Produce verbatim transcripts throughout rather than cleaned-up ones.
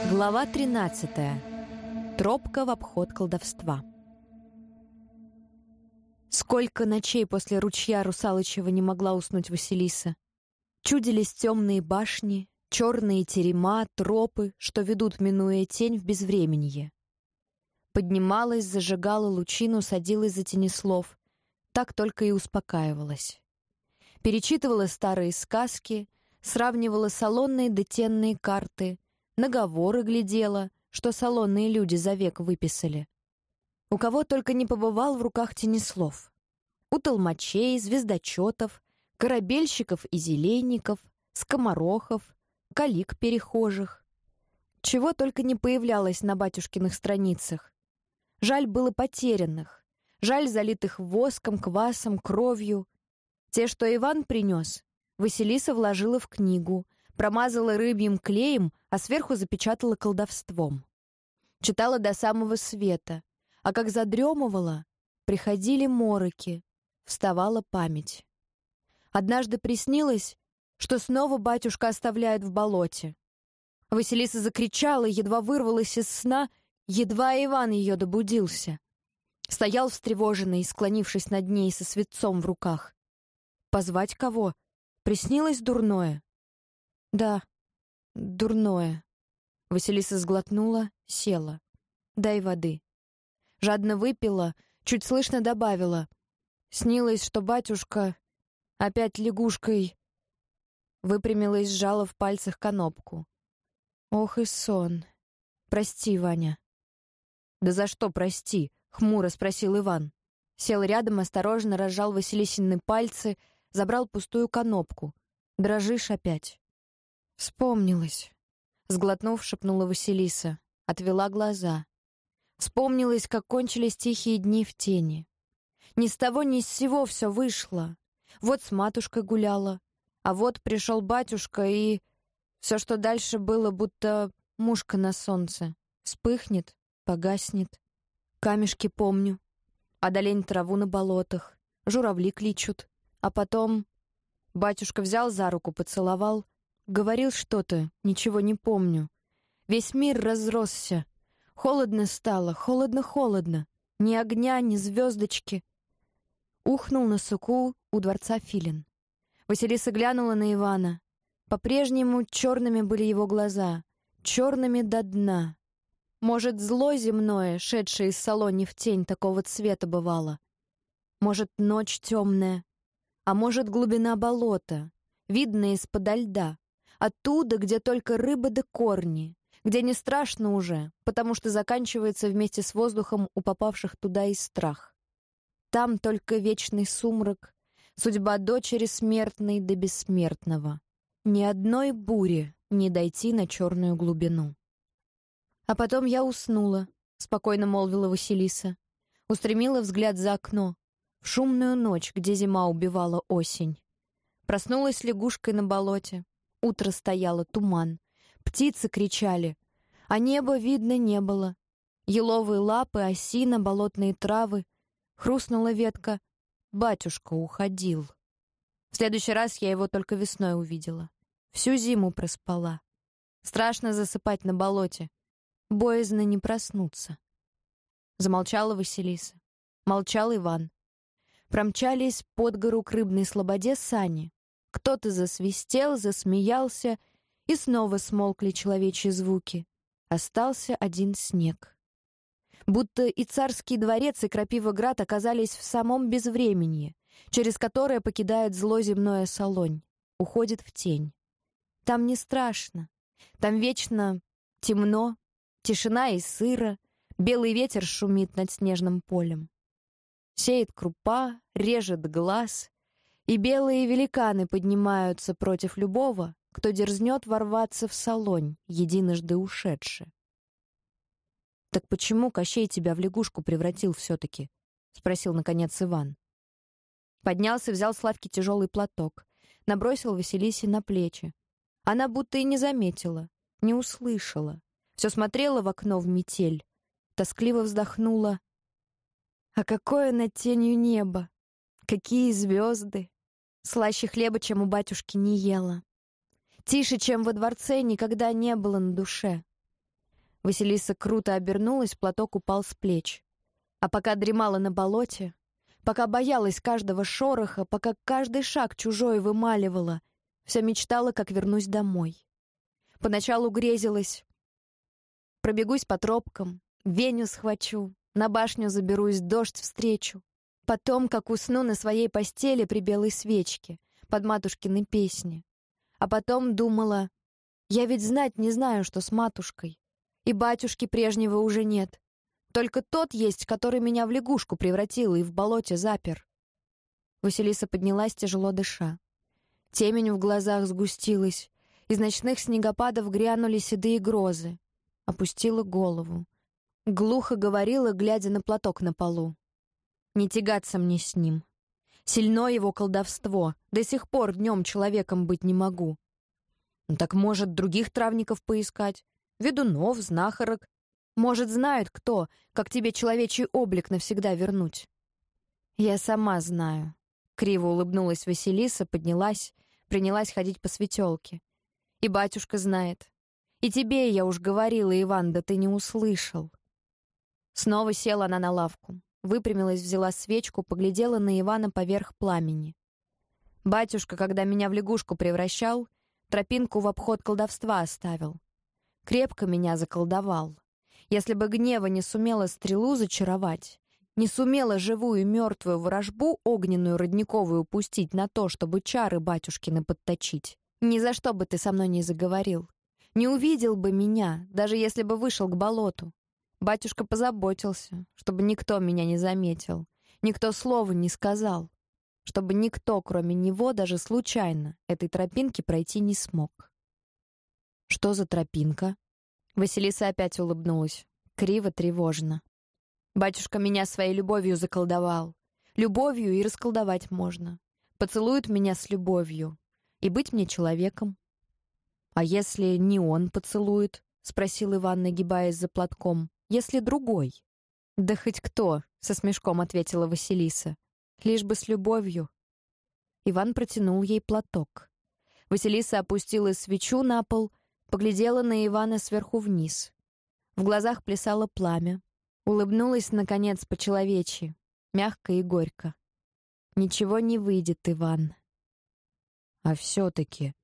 Глава тринадцатая. Тропка в обход колдовства. Сколько ночей после ручья Русалычева не могла уснуть Василиса. Чудились темные башни, черные терема, тропы, что ведут, минуя тень, в безвременье. Поднималась, зажигала лучину, садилась за тенеслов. Так только и успокаивалась. Перечитывала старые сказки, сравнивала салонные да тенные карты, наговоры глядела, что салонные люди за век выписали. У кого только не побывал в руках тенеслов. У толмачей, звездочетов, корабельщиков и зелейников, скоморохов, калик перехожих. Чего только не появлялось на батюшкиных страницах. Жаль было потерянных, жаль залитых воском, квасом, кровью. Те, что Иван принес, Василиса вложила в книгу, промазала рыбьим клеем, а сверху запечатала колдовством. Читала до самого света, а как задремывала, приходили мороки, вставала память. Однажды приснилось, что снова батюшка оставляет в болоте. Василиса закричала, едва вырвалась из сна, едва Иван ее добудился. Стоял встревоженный, склонившись над ней со свитцом в руках. Позвать кого? Приснилось дурное? Да, дурное. Василиса сглотнула, села. Дай воды. Жадно выпила, чуть слышно добавила. Снилось, что батюшка опять лягушкой. Выпрямилась, сжала в пальцах конопку. Ох и сон. Прости, Ваня. Да за что прости? Хмуро спросил Иван. Сел рядом, осторожно разжал Василисины пальцы, забрал пустую конопку. Дрожишь опять. Вспомнилось. Сглотнув, шепнула Василиса. Отвела глаза. Вспомнилось, как кончились тихие дни в тени. Ни с того ни с сего все вышло. Вот с матушкой гуляла, а вот пришел батюшка, и все, что дальше было, будто мушка на солнце. Вспыхнет, погаснет. Камешки помню. Одолень траву на болотах. Журавли кличут. А потом батюшка взял за руку, поцеловал. Говорил что-то, ничего не помню. Весь мир разросся. Холодно стало, холодно-холодно. Ни огня, ни звездочки. Ухнул на суку у дворца филин. Василиса глянула на Ивана. По-прежнему черными были его глаза, черными до дна. Может, зло земное, шедшее из салони в тень, такого цвета бывало. Может, ночь темная. А может, глубина болота, видная из-подо льда. Оттуда, где только рыба да корни, где не страшно уже, потому что заканчивается вместе с воздухом у попавших туда и страх. Там только вечный сумрак, судьба дочери смертной до бессмертного. Ни одной бури не дойти на черную глубину. А потом я уснула, спокойно молвила Василиса. Устремила взгляд за окно, в шумную ночь, где зима убивала осень. Проснулась лягушкой на болоте. Утро стояло, туман. Птицы кричали, а неба видно не было. Еловые лапы, осина, болотные травы. Хрустнула ветка. Батюшка уходил. В следующий раз я его только весной увидела. Всю зиму проспала. Страшно засыпать на болоте. Боязно не проснуться. Замолчала Василиса. Молчал Иван. Промчались под гору к рыбной слободе сани. Кто-то засвистел, засмеялся, и снова смолкли человечьи звуки. Остался один снег. Будто и царский дворец, и Крапивоград оказались в самом безвременье, через которое покидает зло земное Солонь, уходит в тень. Там не страшно. Там вечно темно, тишина и сыро, белый ветер шумит над снежным полем. Сеет крупа, режет глаз, и белые великаны поднимаются против любого, кто дерзнет ворваться в Солонь, единожды ушедши. «Так почему Кощей тебя в лягушку превратил все-таки?» — спросил, наконец, Иван. Поднялся, взял с лавки тяжелый платок, набросил Василисе на плечи. Она будто и не заметила, не услышала. Все смотрела в окно в метель, тоскливо вздохнула. «А какое над тенью небо! Какие звезды! Слаще хлеба, чем у батюшки, не ела. Тише, чем во дворце, никогда не было на душе. Василиса круто обернулась, платок упал с плеч. А пока дремала на болоте, пока боялась каждого шороха, пока каждый шаг чужой вымаливала, вся мечтала, как вернусь домой. Поначалу грезилась. Пробегусь по тропкам, Веню схвачу, на башню заберусь, дождь встречу. Потом, как усну на своей постели при белой свечке, под матушкины песни. А потом думала, я ведь знать не знаю, что с матушкой. И батюшки прежнего уже нет. Только тот есть, который меня в лягушку превратил и в болоте запер. Василиса поднялась, тяжело дыша. Темень в глазах сгустилась. Из ночных снегопадов грянули седые грозы. Опустила голову. Глухо говорила, глядя на платок на полу. Не тягаться мне с ним. Сильно его колдовство. До сих пор днем человеком быть не могу. Ну, так, может, других травников поискать? Ведунов, знахарок. Может, знают кто, как тебе человечий облик навсегда вернуть. Я сама знаю. Криво улыбнулась Василиса, поднялась, принялась ходить по светелке. И батюшка знает. И тебе я уж говорила, Иван, да ты не услышал. Снова села она на лавку. Выпрямилась, взяла свечку, поглядела на Ивана поверх пламени. Батюшка, когда меня в лягушку превращал, тропинку в обход колдовства оставил. Крепко меня заколдовал. Если бы гнева не сумела стрелу зачаровать, не сумела живую и мертвую ворожбу огненную родниковую пустить на то, чтобы чары батюшкины подточить, ни за что бы ты со мной не заговорил. Не увидел бы меня, даже если бы вышел к болоту. Батюшка позаботился, чтобы никто меня не заметил, никто слова не сказал, чтобы никто, кроме него, даже случайно этой тропинки пройти не смог. «Что за тропинка?» Василиса опять улыбнулась, криво, тревожно. «Батюшка меня своей любовью заколдовал. Любовью и расколдовать можно. Поцелует меня с любовью. И быть мне человеком». «А если не он поцелует?» — спросил Иван, нагибаясь за платком. «Если другой?» «Да хоть кто», — со смешком ответила Василиса. «Лишь бы с любовью». Иван протянул ей платок. Василиса опустила свечу на пол, поглядела на Ивана сверху вниз. В глазах плясало пламя. Улыбнулась, наконец, по-человечьи, мягко и горько. «Ничего не выйдет, Иван». «А все-таки...»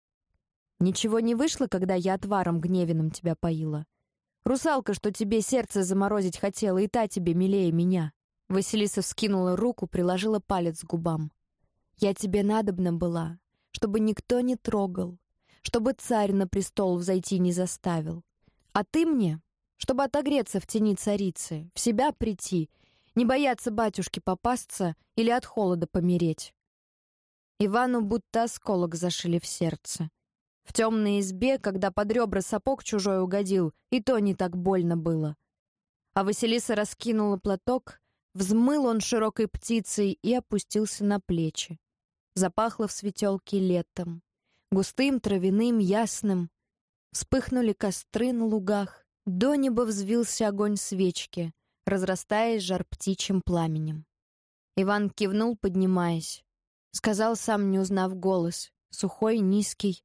«Ничего не вышло, когда я отваром гневиным тебя поила? Русалка, что тебе сердце заморозить хотела, и та тебе милее меня». Василиса вскинула руку, приложила палец к губам. «Я тебе надобна была, чтобы никто не трогал, чтобы царь на престол взойти не заставил. А ты мне, чтобы отогреться в тени царицы, в себя прийти, не бояться батюшки попасться или от холода помереть». Ивану будто осколок зашили в сердце. В темной избе, когда под ребра сапог чужой угодил, и то не так больно было. А Василиса раскинула платок, взмыл он широкой птицей и опустился на плечи. Запахло в светелке летом, густым, травяным, ясным. Вспыхнули костры на лугах, до неба взвился огонь свечки, разрастаясь жар птичьим пламенем. Иван кивнул, поднимаясь. Сказал, сам не узнав голос, сухой, низкий.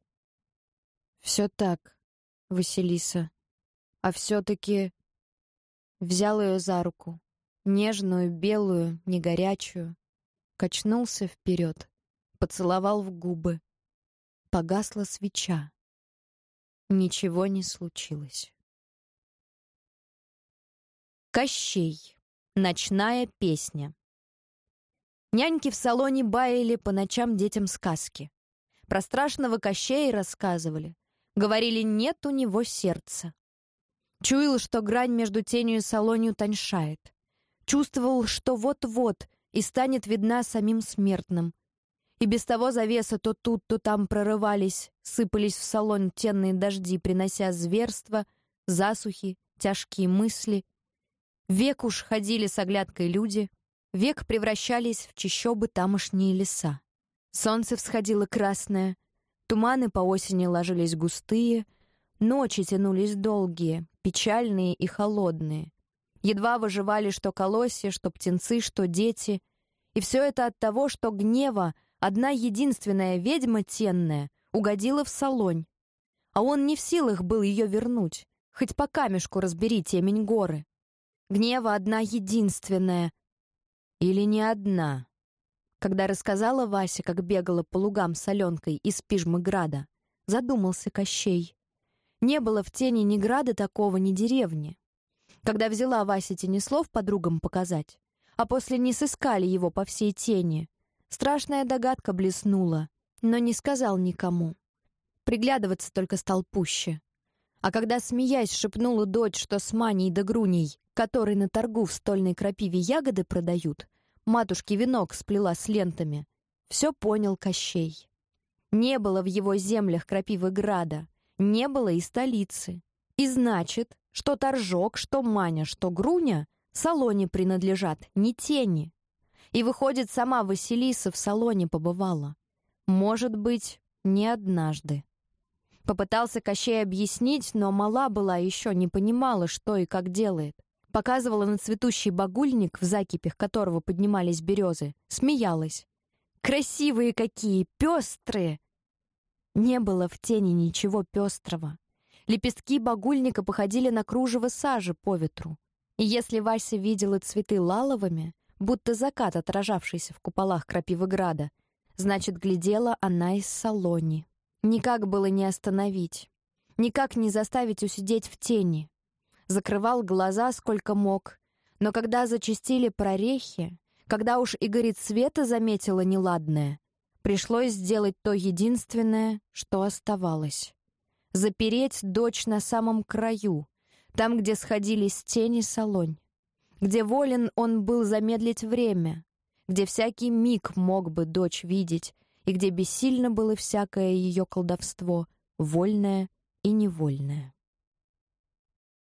«Все так, Василиса, а все-таки...» Взял ее за руку, нежную, белую, не горячую, качнулся вперед, поцеловал в губы. Погасла свеча. Ничего не случилось. Кощей. Ночная песня. Няньки в салоне баяли по ночам детям сказки. Про страшного Кощея рассказывали. Говорили, нет у него сердца. Чуял, что грань между тенью и салонью тоньшает. Чувствовал, что вот-вот и станет видна самим смертным. И без того завеса то тут, то там прорывались, сыпались в салон тенные дожди, принося зверства, засухи, тяжкие мысли. Век уж ходили с оглядкой люди, век превращались в чащобы тамошние леса. Солнце всходило красное, туманы по осени ложились густые, ночи тянулись долгие, печальные и холодные. Едва выживали что колосья, что птенцы, что дети. И все это от того, что гнева одна единственная ведьма тенная угодила в салонь. А он не в силах был ее вернуть, Хоть по камешку разбери темень горы. Гнева одна единственная. Или не одна. Когда рассказала Вася, как бегала по лугам с Аленкой из Пижмы-града, задумался Кощей. Не было в тени ни града такого, ни деревни. Когда взяла Вася Тенеслов подругам показать, а после не сыскали его по всей тени, страшная догадка блеснула, но не сказал никому. Приглядываться только стал пуще. А когда, смеясь, шепнула дочь, что с Маней да Груней, которые на торгу в стольной крапиве ягоды продают, матушке венок сплела с лентами, все понял Кощей. Не было в его землях Крапивы-града, не было и столицы. И значит, что Торжок, что Маня, что Груня Салоне принадлежат, не тени. И выходит, сама Василиса в Салоне побывала. Может быть, не однажды. Попытался Кощей объяснить, но мала была еще, не понимала, что и как делает. Показывала на цветущий багульник, в закипях которого поднимались березы, смеялась. «Красивые какие, пестрые!» Не было в тени ничего пестрого. Лепестки багульника походили на кружево сажи по ветру. И если Вася видела цветы лаловыми, будто закат, отражавшийся в куполах Крапивы-града, значит, глядела она из Салони. Никак было не остановить, никак не заставить усидеть в тени. Закрывал глаза сколько мог, но когда зачастили прорехи, когда уж и горит света заметила неладное, пришлось сделать то единственное, что оставалось. Запереть дочь на самом краю, там, где сходились тени Салонь, где волен он был замедлить время, где всякий миг мог бы дочь видеть, и где бессильно было всякое ее колдовство, вольное и невольное.